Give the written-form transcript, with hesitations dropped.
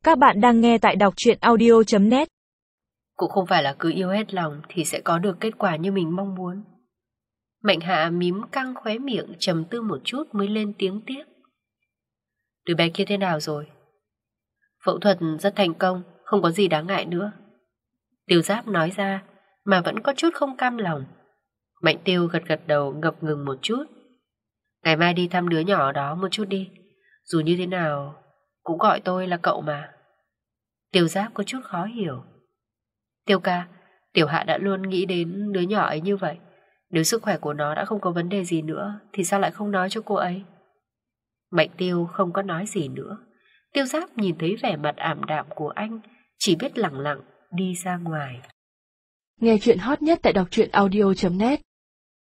Các bạn đang nghe tại đọc truyện audio.net. Cũng không phải là cứ yêu hết lòng thì sẽ có được kết quả như mình mong muốn. Mạnh Hạ mím căng khóe miệng, trầm tư một chút mới lên tiếng tiếp. Đứa bé kia thế nào rồi? Phẫu thuật rất thành công, không có gì đáng ngại nữa. Tiêu Giáp nói ra mà vẫn có chút không cam lòng. Mạnh Tiêu gật gật đầu, ngập ngừng một chút. Ngày mai đi thăm đứa nhỏ đó một chút đi. Dù như thế nào cũng gọi tôi là cậu mà. Tiêu Giáp có chút khó hiểu. Tiêu ca, Tiểu Hạ đã luôn nghĩ đến đứa nhỏ ấy như vậy. Nếu sức khỏe của nó đã không có vấn đề gì nữa thì sao lại không nói cho cô ấy? Mạnh Tiêu không có nói gì nữa. Tiêu Giáp nhìn thấy vẻ mặt ảm đạm của anh, chỉ biết lặng lặng đi ra ngoài. Nghe chuyện hot nhất tại đọc truyện audio.net.